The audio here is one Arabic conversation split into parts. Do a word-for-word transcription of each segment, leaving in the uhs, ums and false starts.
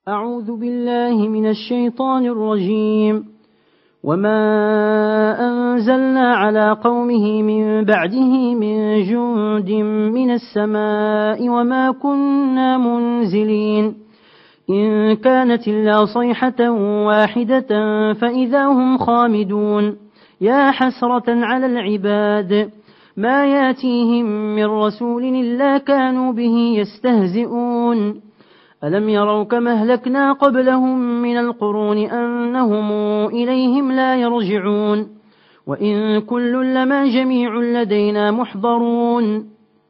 أعوذ بالله من الشيطان الرجيم. وما أنزلنا على قومه من بعده من جند من السماء وما كنا منزلين إن كانت إلا صيحة واحدة فإذا هم خامدون. يا حسرة على العباد ما ياتيهم من رسول إلا كانوا به يستهزئون. ألم يروا كما أهلكنا قبلهم من القرون أنهم إليهم لا يرجعون وإن كل لما جميع لدينا محضرون.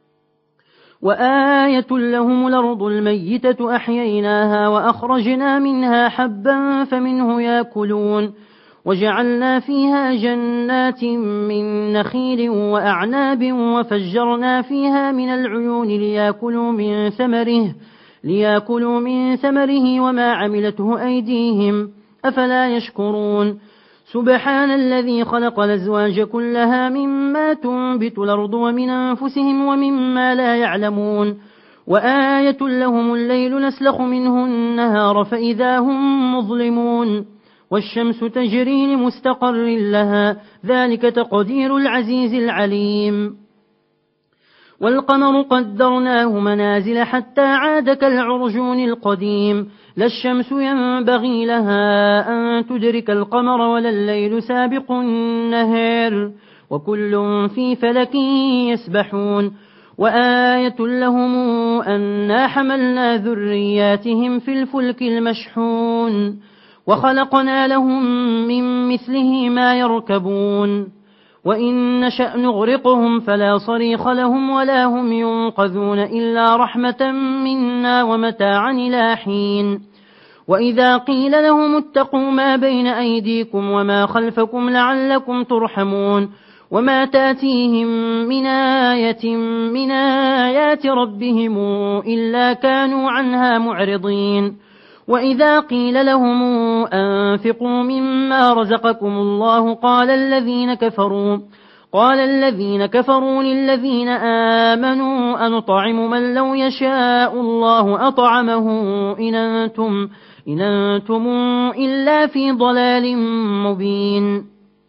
وآية لهم الأرض الميتة أحييناها وأخرجنا منها حبا فمنه يأكلون وجعلنا فيها جنات من نخيل وأعناب وفجرنا فيها من العيون ليأكلوا من ثمره ليأكلوا من ثمره وما عملته أيديهم أفلا يشكرون. سبحان الذي خلق الأزواج كلها مما تنبت الأرض ومن أنفسهم ومما لا يعلمون. وآية لهم الليل نسلخ منه النهار فإذا هم مظلمون. والشمس تجري لمستقر لها ذلك تقدير العزيز العليم. والقمر قدرناه منازل حتى عاد كالعرجون القديم. لا الشمس ينبغي لها أن تدرك القمر ولا الليل سابق النهار وكل في فلك يسبحون. وآية لهم أنا حملنا ذرياتهم في الفلك المشحون وخلقنا لهم من مثله ما يركبون. وإن نشأ نغرقهم فلا صريخ لهم ولا هم ينقذون إلا رحمة منا ومتاعا إلى حين. وإذا قيل لهم اتقوا ما بين أيديكم وما خلفكم لعلكم ترحمون وما تاتيهم من آية من آيات ربهم إلا كانوا عنها معرضين. وإذا قيل لهم أنفقوا مما رزقكم الله قال الذين كفروا قال الذين كفروا للذين آمنوا أنطعم من لو يشاء الله أطعمه إن أنتم, إن أنتم إلا في ضلال مبين.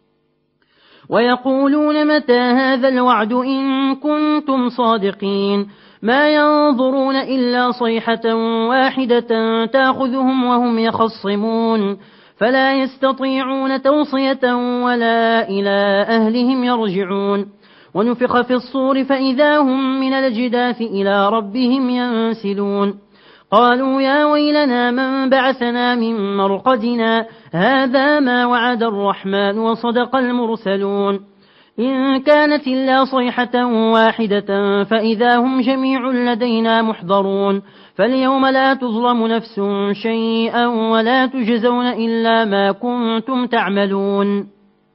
ويقولون متى هذا الوعد إن كنتم صادقين. ما ينظرون إلا صيحة واحدة تأخذهم وهم يخصمون فلا يستطيعون توصية ولا إلى أهلهم يرجعون. ونفخ في الصور فإذا هم من الأجداث إلى ربهم ينسلون. قالوا يا ويلنا من بعثنا من مرقدنا هذا ما وعد الرحمن وصدق المرسلون. إن كانت إلا صيحة واحدة فإذا هم جميع لدينا محضرون. فاليوم لا تظلم نفس شيئا ولا تجزون إلا ما كنتم تعملون.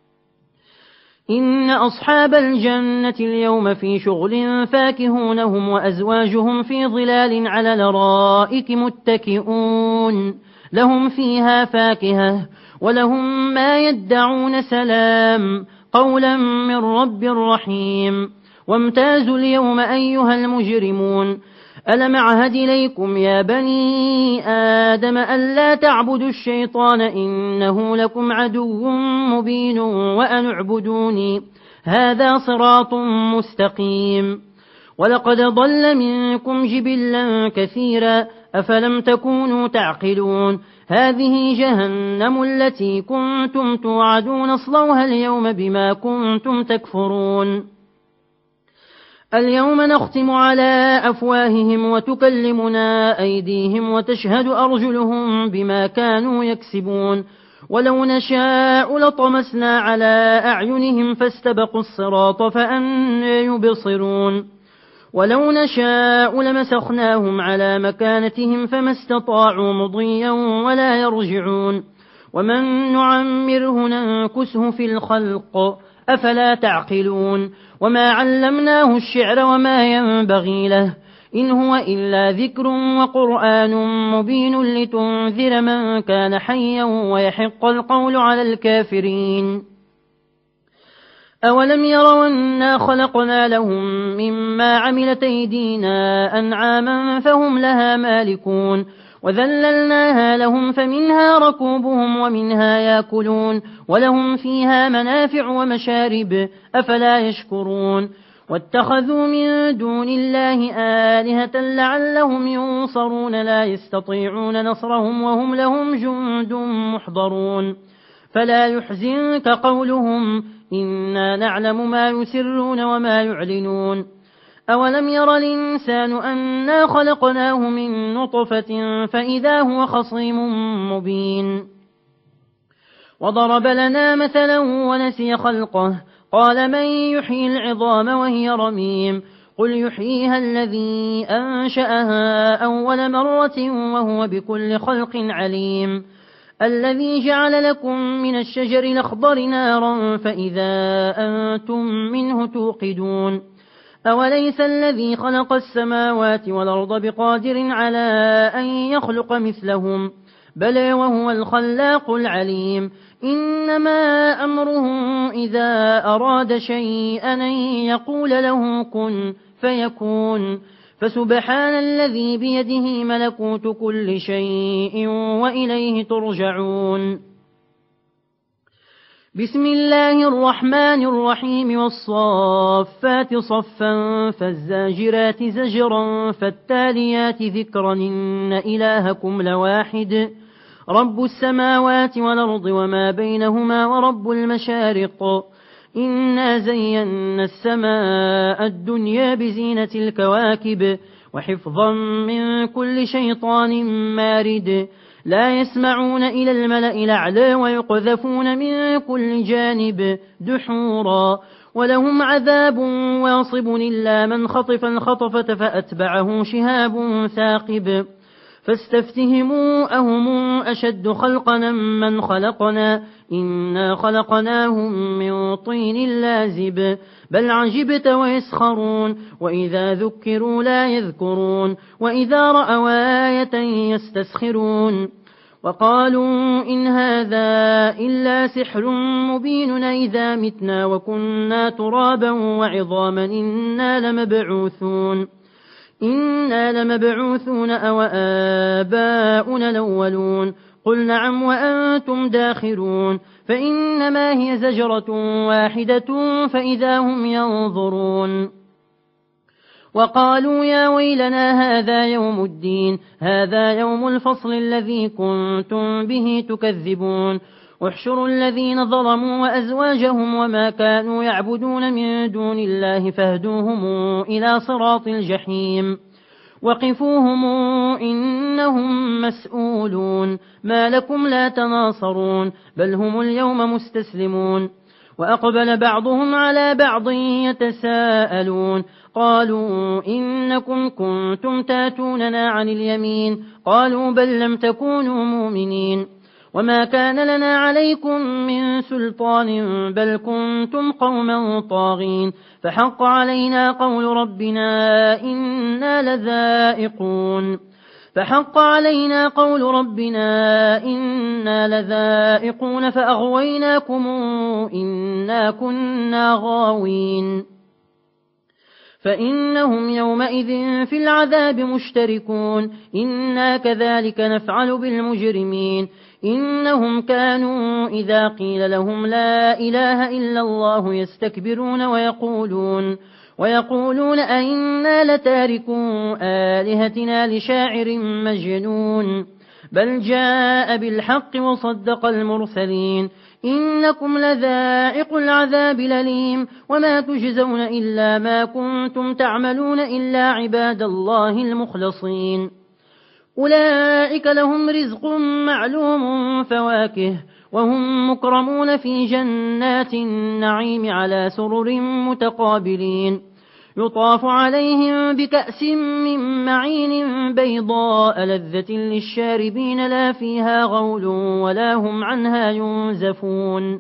إن أصحاب الجنة اليوم في شغل فاكهون هم وأزواجهم في ظلال على الأرائك متكئون لهم فيها فاكهة ولهم ما يدعون سلام قولا من رب رحيم. وامتازوا اليوم أيها المجرمون ألم أعهد إليكم يا بني آدم ألا تعبدوا الشيطان إنه لكم عدو مبين وأن اعبدوني هذا صراط مستقيم. ولقد ضل منكم جبلا كثيرا أفلم تكونوا تعقلون. هذه جهنم التي كنتم توعدون اصلوها اليوم بما كنتم تكفرون. اليوم نختم على أفواههم وتكلمنا أيديهم وتشهد أرجلهم بما كانوا يكسبون. ولو نشاء لطمسنا على أعينهم فاستبقوا الصراط فأنى يبصرون. ولو نشاء لمسخناهم على مكانتهم فما استطاعوا مضيا ولا يرجعون. ومن نعمره ننكسه في الخلق أفلا تعقلون. وما علمناه الشعر وما ينبغي له إن هو إلا ذكر وقرآن مبين لتنذر من كان حيا ويحق القول على الكافرين. أولم يروا أنا خلقنا لهم مما عملت أيدينا أنعاما فهم لها مالكون وذللناها لهم فمنها ركوبهم ومنها يأكلون ولهم فيها منافع ومشارب أفلا يشكرون واتخذوا من دون الله آلهة لعلهم ينصرون لا يستطيعون نصرهم وهم لهم جند محضرون فلا يحزنك قولهم إنا نعلم ما يسرون وما يعلنون أولم ير الإنسان أنا خلقناه من نطفة فإذا هو خصيم مبين وضرب لنا مثلا ونسي خلقه قال من يحيي العظام وهي رميم قل يحييها الذي أنشأها أول مرة وهو بكل خلق عليم الذي جعل لكم من الشجر الأخضر نارا فإذا أنتم منه توقدون أوليس الذي خلق السماوات والأرض بقادر على أن يخلق مثلهم بل وهو الخلاق العليم إنما أمره إذا أراد شيئا أن يقول له كن فيكون فسبحان الذي بيده ملكوت كل شيء وإليه ترجعون بسم الله الرحمن الرحيم والصافات صفا فالزاجرات زجرا فالتاليات ذكرا إن إلهكم لواحد رب السماوات والأرض وما بينهما ورب المشارق إنا زينا السماء الدنيا بزينة الكواكب وحفظا من كل شيطان مارد لا يسمعون إلى الملأ الأعلى ويقذفون من كل جانب دحورا ولهم عذاب واصب إلا من خطف الخطفة فأتبعه شهاب ثاقب فاستفتهموا أهم أشد خلقنا من خلقنا إنا خلقناهم من طين لازب بل عجبت ويسخرون وإذا ذكروا لا يذكرون وإذا رأوا آية يستسخرون وقالوا إن هذا إلا سحر مبين إذا متنا وكنا ترابا وعظاما إنا لمبعوثون إنا لمبعوثون أو آباؤنا الأولون قل نعم وأنتم داخرون فإنما هي زجرة واحدة فإذا هم ينظرون وقالوا يا ويلنا هذا يوم الدين هذا يوم الفصل الذي كنتم به تكذبون احشروا الذين ظلموا وأزواجهم وما كانوا يعبدون من دون الله فاهدوهم إلى صراط الجحيم وقفوهم إنهم مسؤولون ما لكم لا تناصرون بل هم اليوم مستسلمون وأقبل بعضهم على بعض يتساءلون قالوا إنكم كنتم تاتوننا عن اليمين قالوا بل لم تكونوا مؤمنين وما كان لنا عليكم من سلطان بل كنتم قوما طاغين فحق علينا قول ربنا إنا لذائقون فحق علينا قول ربنا إنا لذائقون فأغويناكم إنا كنا غاوين فإنهم يومئذ في العذاب مشتركون إنا كذلك نفعل بالمجرمين إنهم كانوا إذا قيل لهم لا إله إلا الله يستكبرون ويقولون ويقولون أئنا لتاركوا آلهتنا لشاعر مجنون بل جاء بالحق وصدق المرسلين إنكم لذائق العذاب الأليم وما تجزون إلا ما كنتم تعملون إلا عباد الله المخلصين أولئك لهم رزق معلوم فواكه وهم مكرمون في جنات النعيم على سرر متقابلين يطاف عليهم بكأس من معين بيضاء لذة للشاربين لا فيها غول ولا هم عنها ينزفون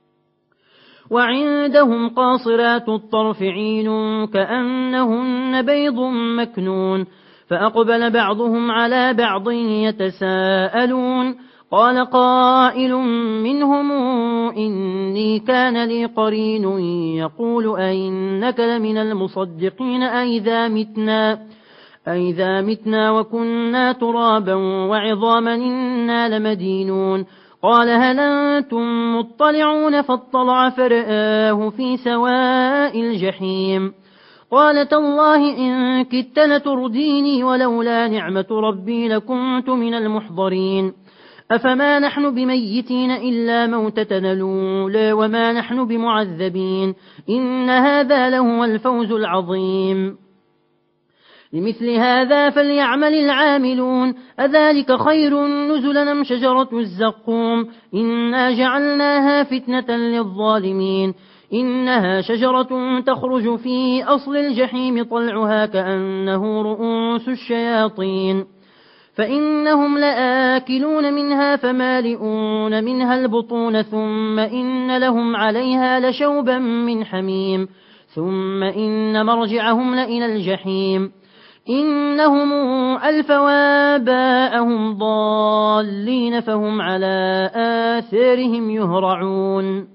وعندهم قاصرات الطرف عين كأنهن بيض مكنون فأقبل بعضهم على بعض يتساءلون قال قائل منهم إني كان لي قرين يقول أئنك لمن المصدقين أئذا متنا أئذا متنا وكنا ترابا وعظاما إنا لمدينون قال هل أنتم مطلعون فاطلع فرآه في سواء الجحيم قال تالله إن كدت لترديني ولولا نعمة ربي لكنت من المحضرين أفما نحن بميتين إلا موتتنا الأولى وما نحن بمعذبين إن هذا لهو الفوز العظيم لمثل هذا فليعمل العاملون أذلك خير نزلا أم شجرة الزقوم إنا جعلناها فتنة للظالمين إنها شجرة تخرج في أصل الجحيم طلعها كأنه رؤوس الشياطين فإنهم لآكلون منها فمالئون منها البطون ثم إن لهم عليها لشوبا من حميم ثم إن مرجعهم لإلى الجحيم إنهم ألفوا آباءهم ضالين فهم على آثارهم يهرعون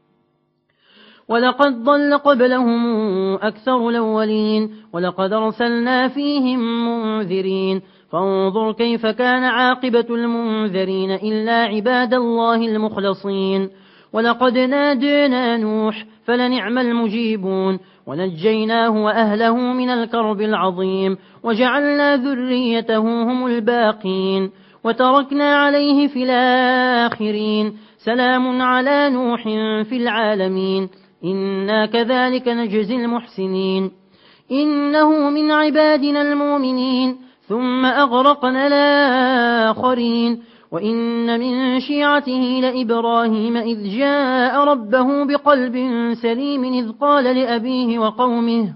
ولقد ضل قبلهم أكثر الأولين ولقد أرسلنا فيهم منذرين فانظر كيف كان عاقبة المنذرين إلا عباد الله المخلصين ولقد نادينا نوح فلنعم المجيبون ونجيناه وأهله من الكرب العظيم وجعلنا ذريته هم الباقين وتركنا عليه في الآخرين سلام على نوح في العالمين إنا كذلك نجزي المحسنين إنه من عبادنا المؤمنين ثم أغرقنا الآخرين وإن من شيعته لإبراهيم إذ جاء ربه بقلب سليم إذ قال لأبيه وقومه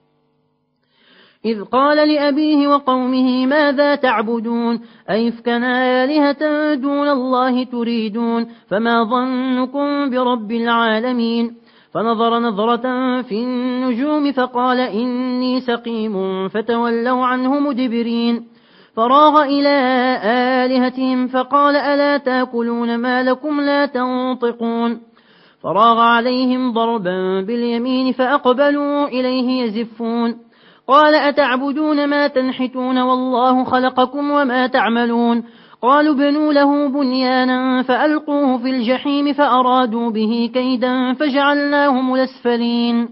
إذ قال لأبيه وقومه ماذا تعبدون أئفكا آلهة دون الله تريدون فما ظنكم برب العالمين فنظر نظرة في النجوم فقال إني سقيم فتولوا عنه مدبرين فراغ إلى آلهتهم فقال ألا تأكلون ما لكم لا تنطقون فراغ عليهم ضربا باليمين فأقبلوا إليه يزفون قال أتعبدون ما تنحتون والله خلقكم وما تعملون قالوا بنوا له بنيانا فألقوه في الجحيم فأرادوا به كيدا فجعلناهم الأسفلين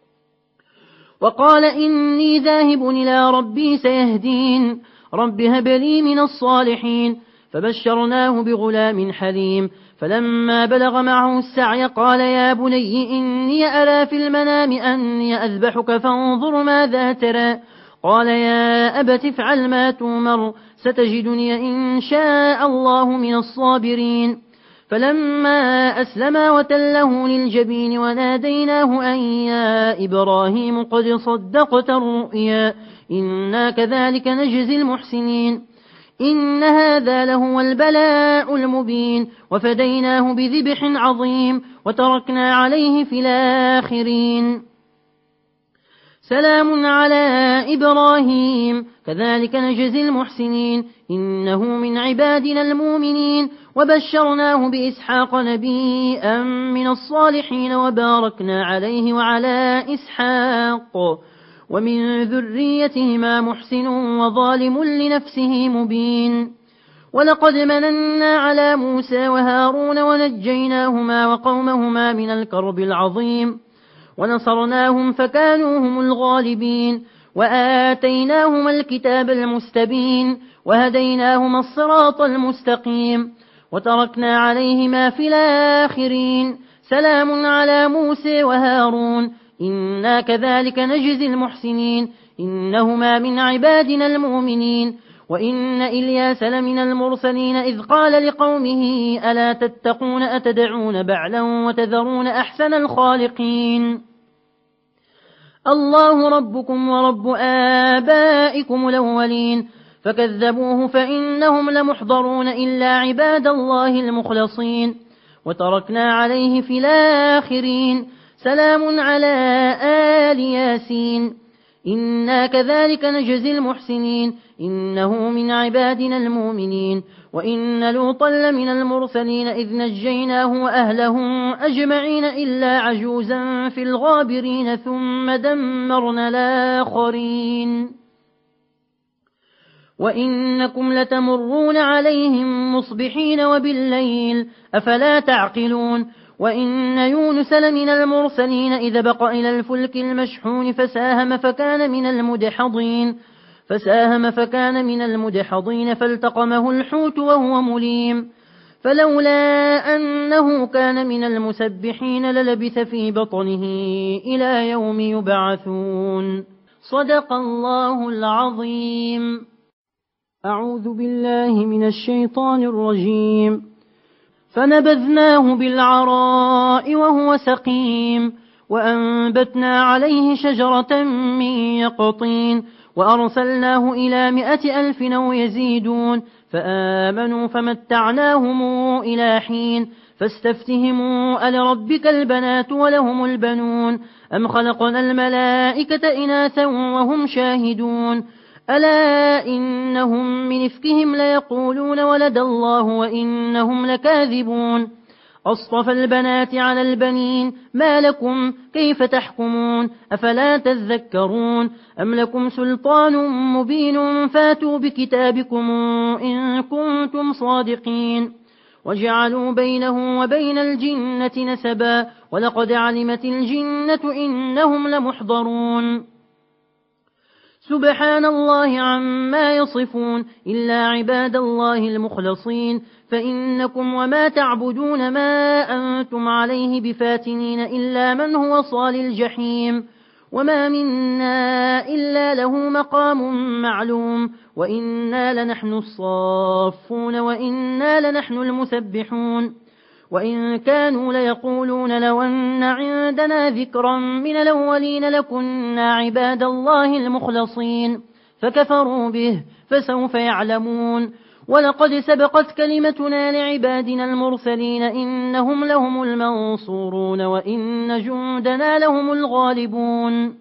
وقال إني ذاهب إلى ربي سيهدين رب هب لي من الصالحين فبشرناه بغلام حليم فلما بلغ معه السعي قال يا بني إني أرى في المنام أني أذبحك فانظر ماذا ترى قال يا أبت افعل ما تؤمر ستجدني إن شاء الله من الصابرين فلما أسلما وتله للجبين وناديناه أن يا إبراهيم قد صدقت الرؤيا إنا كذلك نجزي المحسنين إن هذا لهو البلاء المبين وفديناه بذبح عظيم وتركنا عليه في الآخرين سلام على إبراهيم كذلك نجزي المحسنين إنه من عبادنا المؤمنين وبشرناه بإسحاق نبيا من الصالحين وباركنا عليه وعلى إسحاق ومن ذريتهما محسن وظالم لنفسه مبين ولقد مننا على موسى وهارون ونجيناهما وقومهما من الكرب العظيم ونصرناهم فكانوا هم الغالبين وآتيناهما الكتاب المستبين وهديناهما الصراط المستقيم وتركنا عليهما في الآخرين سلام على موسى وهارون إنا كذلك نجزي المحسنين إنهما من عبادنا المؤمنين وإن إلياس لمن المرسلين إذ قال لقومه ألا تتقون أتدعون بعلا وتذرون أحسن الخالقين الله ربكم ورب آبائكم الأولين فكذبوه فإنهم لمحضرون إلا عباد الله المخلصين وتركنا عليه في الآخرين سلام على آل ياسين إنا كذلك نجزي المحسنين إنه من عبادنا المؤمنين وإن لوطا لمن المرسلين إذ نجيناه وأهله أجمعين إلا عجوزا في الغابرين ثم دمرنا الآخرين وإنكم لتمرون عليهم مصبحين وبالليل أفلا تعقلون وإن يونس لمن المرسلين إذا بق إلى الفلك المشحون فساهم فكان من المدحضين فساهم فكان من المدحضين فالتقمه الحوت وهو مليم فلولا أنه كان من المسبحين للبث في بطنه إلى يوم يبعثون. صدق الله العظيم. أعوذ بالله من الشيطان الرجيم. فنبذناه بالعراء وهو سقيم وأنبتنا عليه شجرة من يقطين وأرسلناه إلى مائة ألف أو يزيدون فآمنوا فمتعناهم إلى حين فاستفتهموا ألربك البنات ولهم البنون أم خلقنا الملائكة إناثا وهم شاهدون ألا إنهم من إفكهم ليقولون ولد الله وإنهم لكاذبون أصطفى البنات على البنين ما لكم كيف تحكمون أفلا تذكرون أم لكم سلطان مبين فاتوا بكتابكم إن كنتم صادقين وجعلوا بينه وبين الجنة نسبا ولقد علمت الجنة إنهم لمحضرون سبحان الله عما يصفون إلا عباد الله المخلصين فإنكم وما تعبدون ما أنتم عليه بفاتنين إلا من هو صال الجحيم وما منا إلا له مقام معلوم وإنا لنحن الصافون وإنا لنحن المسبحون وإن كانوا ليقولون لو أن عندنا ذكرا من الأولين لكنا عباد الله المخلصين فكفروا به فسوف يعلمون ولقد سبقت كلمتنا لعبادنا المرسلين إنهم لهم المنصورون وإن جندنا لهم الغالبون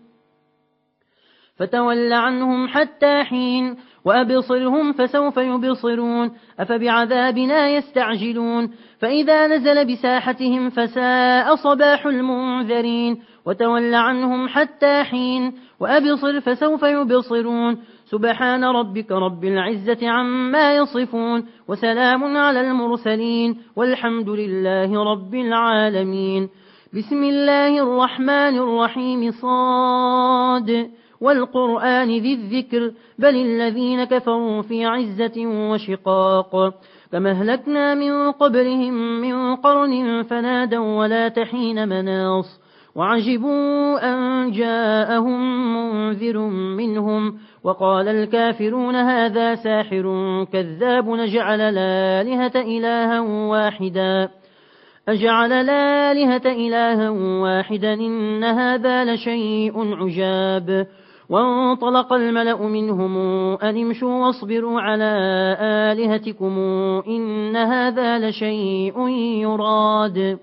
فتول عنهم حتى حين وأبصرهم فسوف يبصرون أفبعذابنا يستعجلون فإذا نزل بساحتهم فساء صباح المنذرين وتول عنهم حتى حين وأبصر فسوف يبصرون سبحان ربك رب العزة عما يصفون وسلام على المرسلين والحمد لله رب العالمين. بسم الله الرحمن الرحيم. صاد والقرآن ذي الذكر بل الذين كفروا في عزة وشقاق كما أهلكنا من قبلهم من قرن فنادوا ولا تحين مناص وعجبوا أن جاءهم منذر منهم وقال الكافرون هذا ساحر كذاب نجعل الآلهة إلها واحدا أجعل الآلهة إلها واحدا إن هذا لشيء عجاب وانطلق الملأ منهم أن امشوا واصبروا على آلهتكم إن هذا لشيء يراد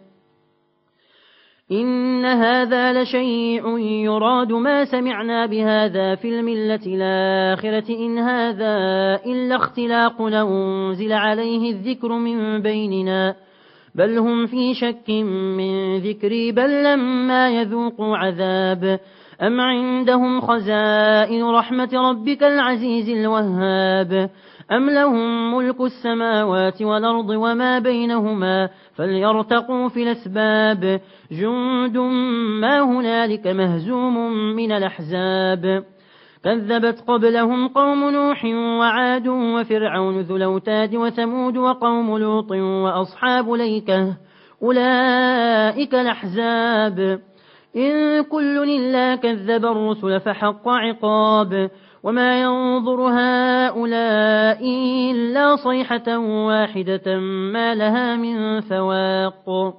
إن هذا لشيء يراد ما سمعنا بهذا في الملة الآخرة إن هذا إلا اختلاق أنزل عليه الذكر من بيننا بل هم في شك من ذكري بل لما يذوقوا عذاب أم عندهم خزائن رحمة ربك العزيز الوهاب أم لهم ملك السماوات والأرض وما بينهما فليرتقوا في الأسباب جند ما هنالك مهزوم من الأحزاب كذبت قبلهم قوم نوح وعاد وفرعون ذو الأوتاد وثمود وقوم لوط وأصحاب ليكة أولئك الأحزاب إن كل إلا كذب الرسل فحق عقاب وما ينظر هؤلاء إلا صيحة واحدة ما لها من فواق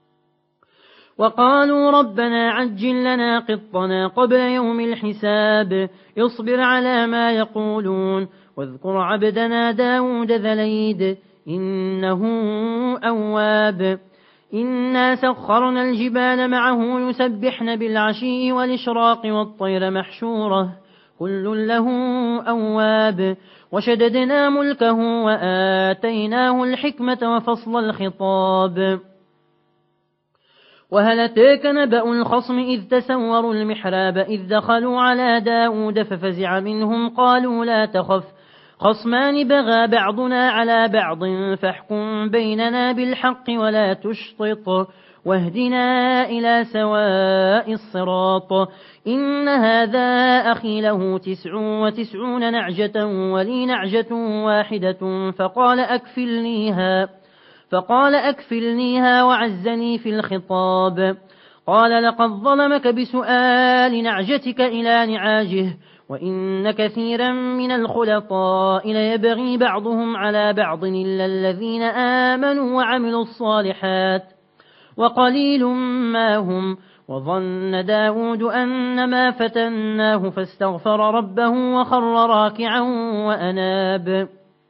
وقالوا ربنا عجل لنا قطنا قبل يوم الحساب اصبر على ما يقولون واذكر عبدنا داود ذا الأيد إنه أواب إنا سخرنا الجبال معه يسبحن بالعشي والإشراق والطير محشورة كل له أواب وشددنا ملكه وآتيناه الحكمة وفصل الخطاب وهل أتاك نبأ الخصم إذ تسوروا المحراب إذ دخلوا على داود ففزع منهم قالوا لا تخف خصمان بغى بعضنا على بعض فاحكم بيننا بالحق ولا تشطط واهدنا إلى سواء الصراط إن هذا أخي له تسع وتسعون نعجة ولي نعجة واحدة فقال أكفلنيها فقال أكفلنيها وعزني في الخطاب قال لقد ظلمك بسؤال نعجتك إلى نعاجه وإن كثيرا من الخلطاء ليبغي بعضهم على بعض إلا الذين آمنوا وعملوا الصالحات وقليل ما هم وظن داود أنما فتناه فاستغفر ربه وخر راكعا وأناب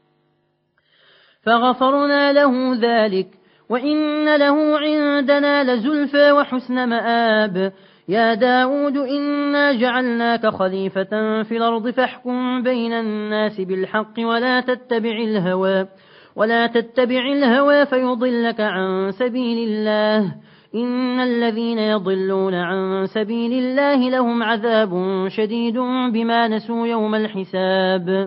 فغفرنا له ذلك وإن له عندنا لزلفى وحسن مآب يا داود إنا جعلناك خليفة في الأرض فاحكم بين الناس بالحق ولا تتبع الهوى ولا تتبع الهوى فيضلك عن سبيل الله إن الذين يضلون عن سبيل الله لهم عذاب شديد بما نسوا يوم الحساب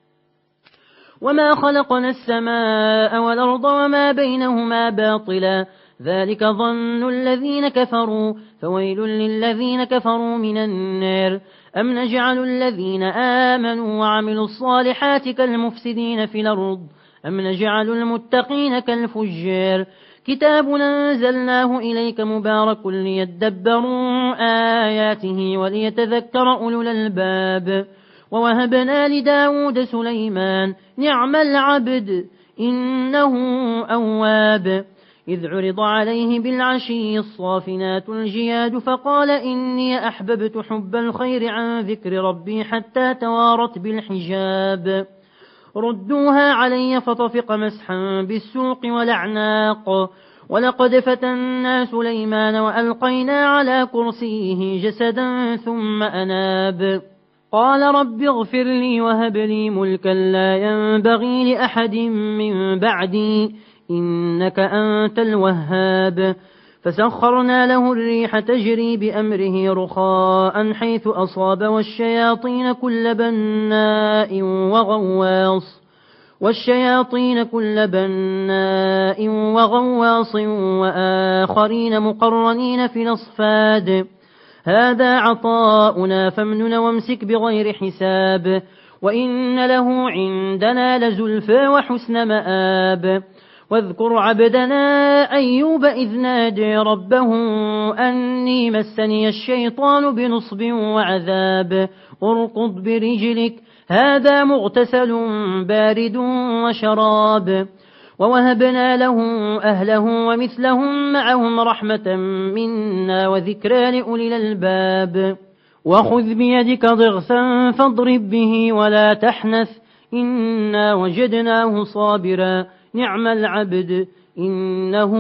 وما خلقنا السماء والأرض وما بينهما باطلا ذلك ظن الذين كفروا فويل للذين كفروا من النار أم نجعل الذين آمنوا وعملوا الصالحات كالمفسدين في الأرض أم نجعل المتقين كالفجار كتاب أنزلناه إليك مبارك ليدبروا آياته وليتذكر أولو الألباب ووهبنا لداود سليمان نعم العبد إنه أواب إذ عرض عليه بالعشي الصافنات الجياد فقال إني أحببت حب الخير عن ذكر ربي حتى توارت بالحجاب ردوها علي فطفق مسحا بالسوق والأعناق ولقد فتنا سليمان وألقينا على كرسيه جسدا ثم أناب قال رب اغفر لي وهب لي ملكا لا ينبغي لأحد من بعدي إنك أنت الوهاب فسخرنا له الريح تجري بأمره رخاء حيث أصاب والشياطين كل بناء وغواص والشياطين كل بناء وغواص وآخرين مقرنين في الأصفاد هذا عطاؤنا فامنن وامسك بغير حساب وإن له عندنا لزلفى وحسن مآب واذكر عبدنا أيوب إذ نادى ربه أني مسني الشيطان بنصب وعذاب ارقض برجلك هذا مغتسل بارد وشراب ووهبنا له أهله ومثلهم معهم رحمة منا وذكرى لأولي الألباب وخذ بيدك ضغثا فاضرب به ولا تحنث إنا وجدناه صابرا نعم العبد إنه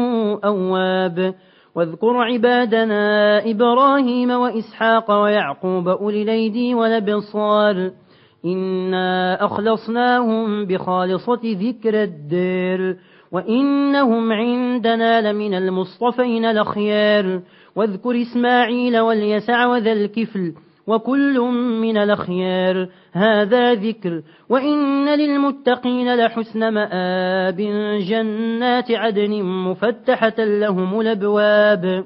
أواب واذكر عبادنا إبراهيم وإسحاق ويعقوب أولي الأيدي والأبصار إنا أخلصناهم بخالصة ذكر الدار وإنهم عندنا لمن المصطفين الأخيار واذكر إسماعيل واليسع وذا الكفل وكل من الأخيار هذا ذكر وإن للمتقين لحسن مآب جنات عدن مفتحة لهم الأبواب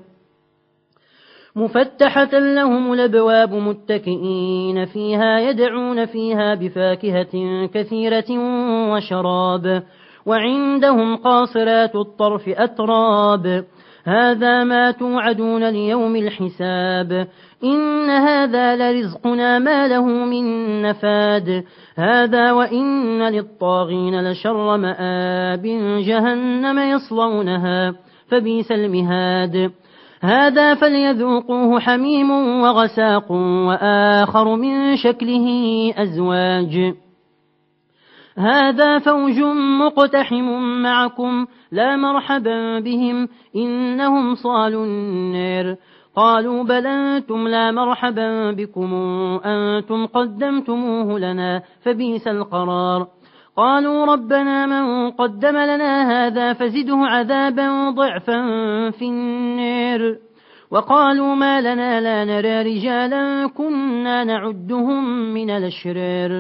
مفتحة لهم الأبواب متكئين فيها يدعون فيها بفاكهة كثيرة وشراب وعندهم قاصرات الطرف أتراب هذا ما توعدون ليوم الحساب إن هذا لرزقنا ما له من نفاد هذا وإن للطاغين لشر مآب جهنم يصلونها فبئس المهاد هذا فليذوقوه حميم وغساق وآخر من شكله أزواج هذا فوج مقتحم معكم لا مرحبا بهم إنهم صالوا النار قالوا بل أنتم لا مرحبا بكم أنتم قدمتموه لنا فبئس القرار قالوا ربنا من قدم لنا هذا فزده عذابا ضعفا في النار وقالوا ما لنا لا نرى رجالا كنا نعدهم من الأشرار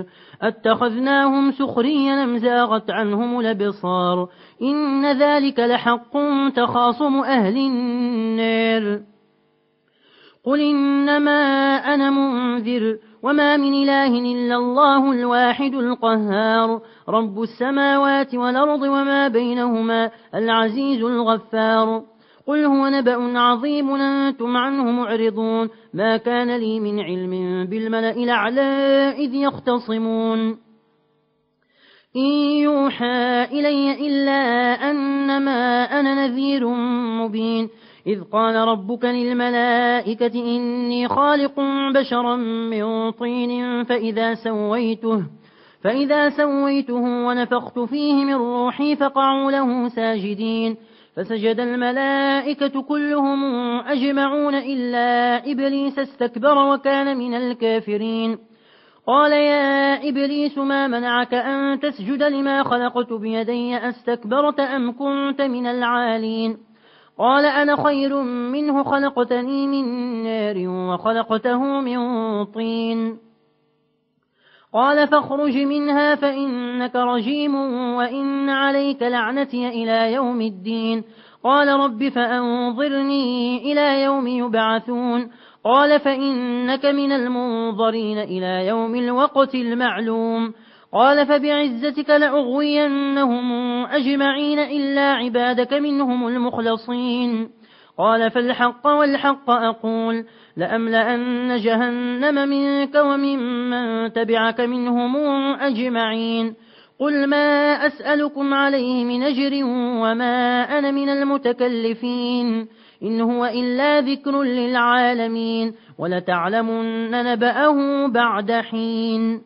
أتخذناهم سخريا أم زاغت عنهم الأبصار إن ذلك لحق تخاصم أهل النار قل إنما أنا منذر وما من إله إلا الله الواحد القهار رب السماوات والأرض وما بينهما العزيز الغفار قل هو نبأ عظيم أنتم عنه معرضون ما كان لي من علم بالملأ الأعلى إذ يختصمون إن يوحى إلي إلا أنما أنا نذير مبين إذ قال ربك للملائكة إني خالق بشرا من طين فإذا سويته فإذا سويته ونفخت فيه من روحي فقعوا له ساجدين فسجد الملائكة كلهم أجمعون إلا إبليس استكبر وكان من الكافرين قال يا إبليس ما منعك أن تسجد لما خلقت بيدي أستكبرت أم كنت من العالين قال أنا خير منه خلقتني من نار وخلقته من طين قال فاخرج منها فإنك رجيم وإن عليك لعنتي إلى يوم الدين قال رب فأنظرني إلى يوم يبعثون قال فإنك من المنظرين إلى يوم الوقت المعلوم قال فبعزتك لأغوينهم أجمعين إلا عبادك منهم المخلصين قال فالحق والحق أقول لأملأن جهنم منك وممن تبعك منهم أجمعين قل ما أسألكم عليه من أجر وما أنا من المتكلفين إن هو إلا ذكر للعالمين ولتعلمن نبأه بعد حين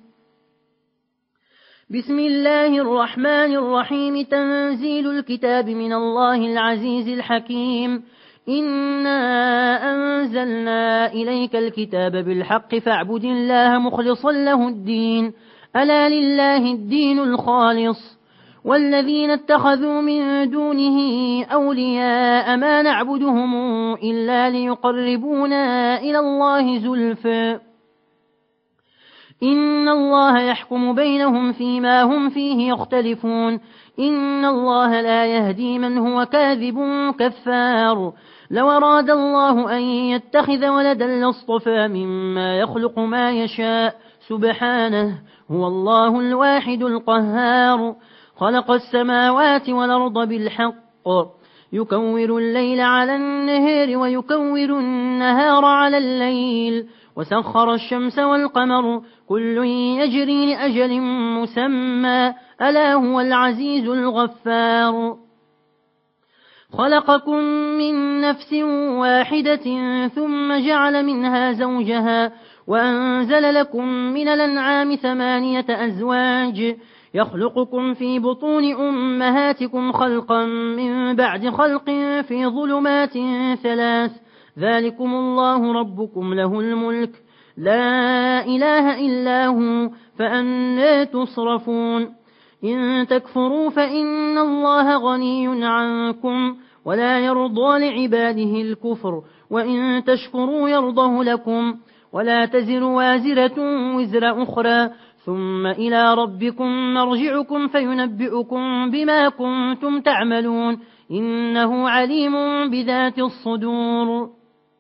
بسم الله الرحمن الرحيم تنزيل الكتاب من الله العزيز الحكيم إنا أنزلنا إليك الكتاب بالحق فاعبد الله مخلصا له الدين ألا لله الدين الخالص والذين اتخذوا من دونه أولياء ما نعبدهم إلا ليقربونا إلى الله زلفى إن الله يحكم بينهم فيما هم فيه يختلفون إن الله لا يهدي من هو كاذب كفار لو أراد الله أن يتخذ ولدا لاصطفى مما يخلق ما يشاء سبحانه هو الله الواحد القهار خلق السماوات والأرض بالحق يكور الليل على النهار ويكور النهار على الليل وسخر الشمس والقمر كل يجري لأجل مسمى ألا هو العزيز الغفار خلقكم من نفس واحدة ثم جعل منها زوجها وأنزل لكم من الأنعام ثمانية أزواج يخلقكم في بطون أمهاتكم خلقا من بعد خلق في ظلمات ثلاث ذلكم الله ربكم له الملك لا إله إلا هو فأنى تصرفون إن تكفروا فإن الله غني عنكم ولا يرضى لعباده الكفر وإن تشكروا يرضه لكم ولا تزر وازرة وزر أخرى ثم إلى ربكم مرجعكم فينبئكم بما كنتم تعملون إنه عليم بذات الصدور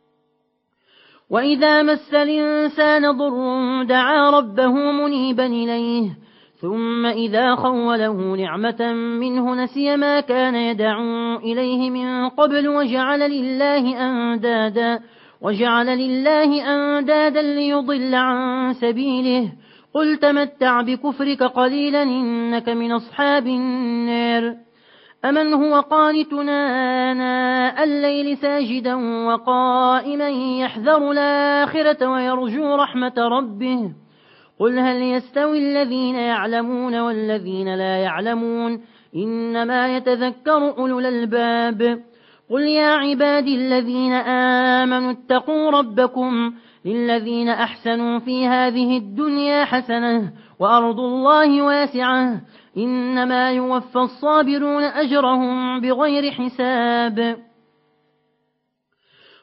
وإذا مس الإنسان ضر دعا ربه منيبا إليه ثم إذا خوله نعمة منه نسي ما كان يدعو إليه من قبل وجعل لله أندادا وجعل لله أندادا ليضل عن سبيله قل تمتع بكفرك قليلا إنك من أصحاب النار أمن هو قانتنا آناء الليل ساجدا وقائما يحذر الآخرة ويرجو رحمة ربه قل هل يستوي الذين يعلمون والذين لا يعلمون إنما يتذكر أولو الألباب قل يا عبادي الذين آمنوا اتقوا ربكم للذين أحسنوا في هذه الدنيا حسنة وأرض الله واسعة إنما يوفى الصابرون أجرهم بغير حساب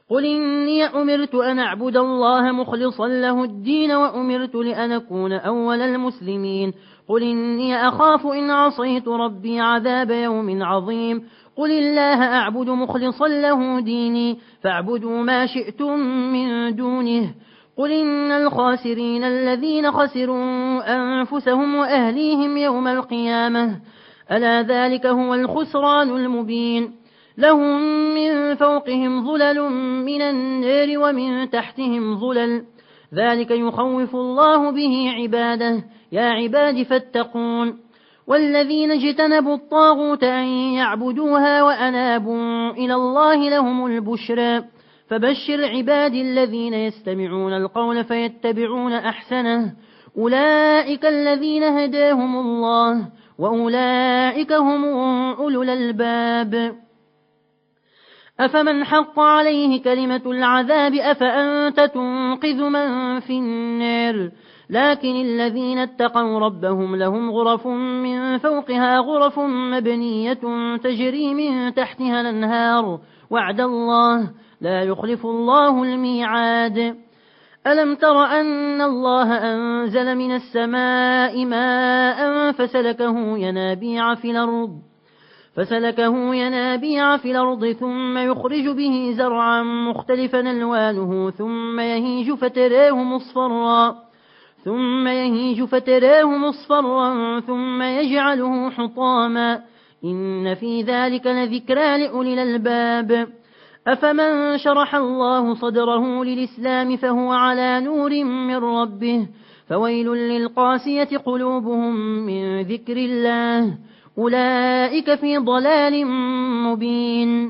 قل إني أمرت أن أعبد الله مخلصا له الدين وأمرت لأن أكون أول المسلمين قل إني أخاف إن عصيت ربي عذاب يوم عظيم قل الله أعبد مخلصا له ديني فاعبدوا ما شئتم من دونه قل إن الخاسرين الذين خسروا أنفسهم وأهليهم يوم القيامة ألا ذلك هو الخسران المبين لهم من فوقهم ظلل من النار ومن تحتهم ظلل ذلك يخوف الله به عباده يا عباد فاتقون والذين اجتنبوا الطاغوت أن يعبدوها وأنابوا إلى الله لهم البشرى فبشر عبادي الذين يستمعون القول فيتبعون أحسنه أولئك الذين هداهم الله وأولئك هم أولو الألباب أفمن حق عليه كلمة العذاب أفأنت تنقذ من في النار لكن الذين اتقوا ربهم لهم غرف من فوقها غرف مبنية تجري من تحتها الأنهار وعد الله لا يخلف الله الميعاد ألم تر أن الله أنزل من السماء ماء فسلكه ينابيع في الأرض فسلكه ينابيع في الأرض ثم يخرج به زرعا مختلفا ألوانه ثم يهيج فتراه مصفرا ثم يهيج فتراه مصفرا ثم يجعله حطاما إن في ذلك لذكرى لأولي الألباب أفمن شرح الله صدره للإسلام فهو على نور من ربه فويل للقاسية قلوبهم من ذكر الله أولئك في ضلال مبين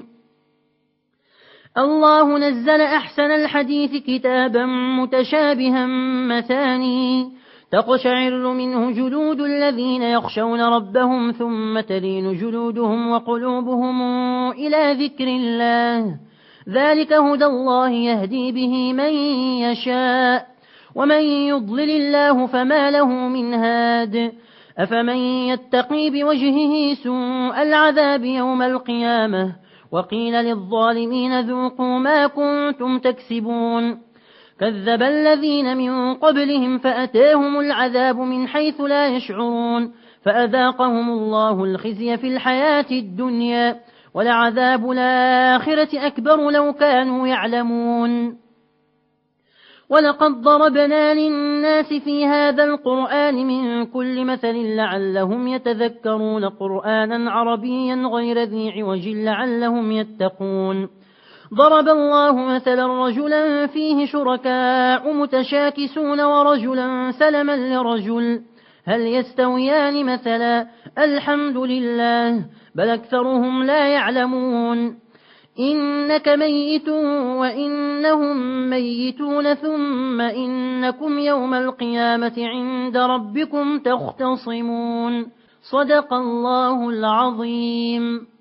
الله نزل أحسن الحديث كتابا متشابها مثاني تقشعر منه جلود الذين يخشون ربهم ثم تلين جلودهم وقلوبهم إلى ذكر الله ذلك هدى الله يهدي به من يشاء ومن يضلل الله فما له من هاد أفمن يتقي بوجهه سوء العذاب يوم القيامة وقيل للظالمين ذوقوا ما كنتم تكسبون كذب الذين من قبلهم فأتاهم العذاب من حيث لا يشعرون فأذاقهم الله الخزي في الحياة الدنيا ولعذاب الآخرة أكبر لو كانوا يعلمون ولقد ضربنا للناس في هذا القرآن من كل مثل لعلهم يتذكرون قرآنا عربيا غير ذي عوج لعلهم يتقون ضرب الله مثلا رجلا فيه شركاء متشاكسون ورجلا سلما لرجل هل يستويان مثلا الحمد لله بل أكثرهم لا يعلمون إنك ميت وإنهم ميتون ثم إنكم يوم القيامة عند ربكم تختصمون صدق الله العظيم.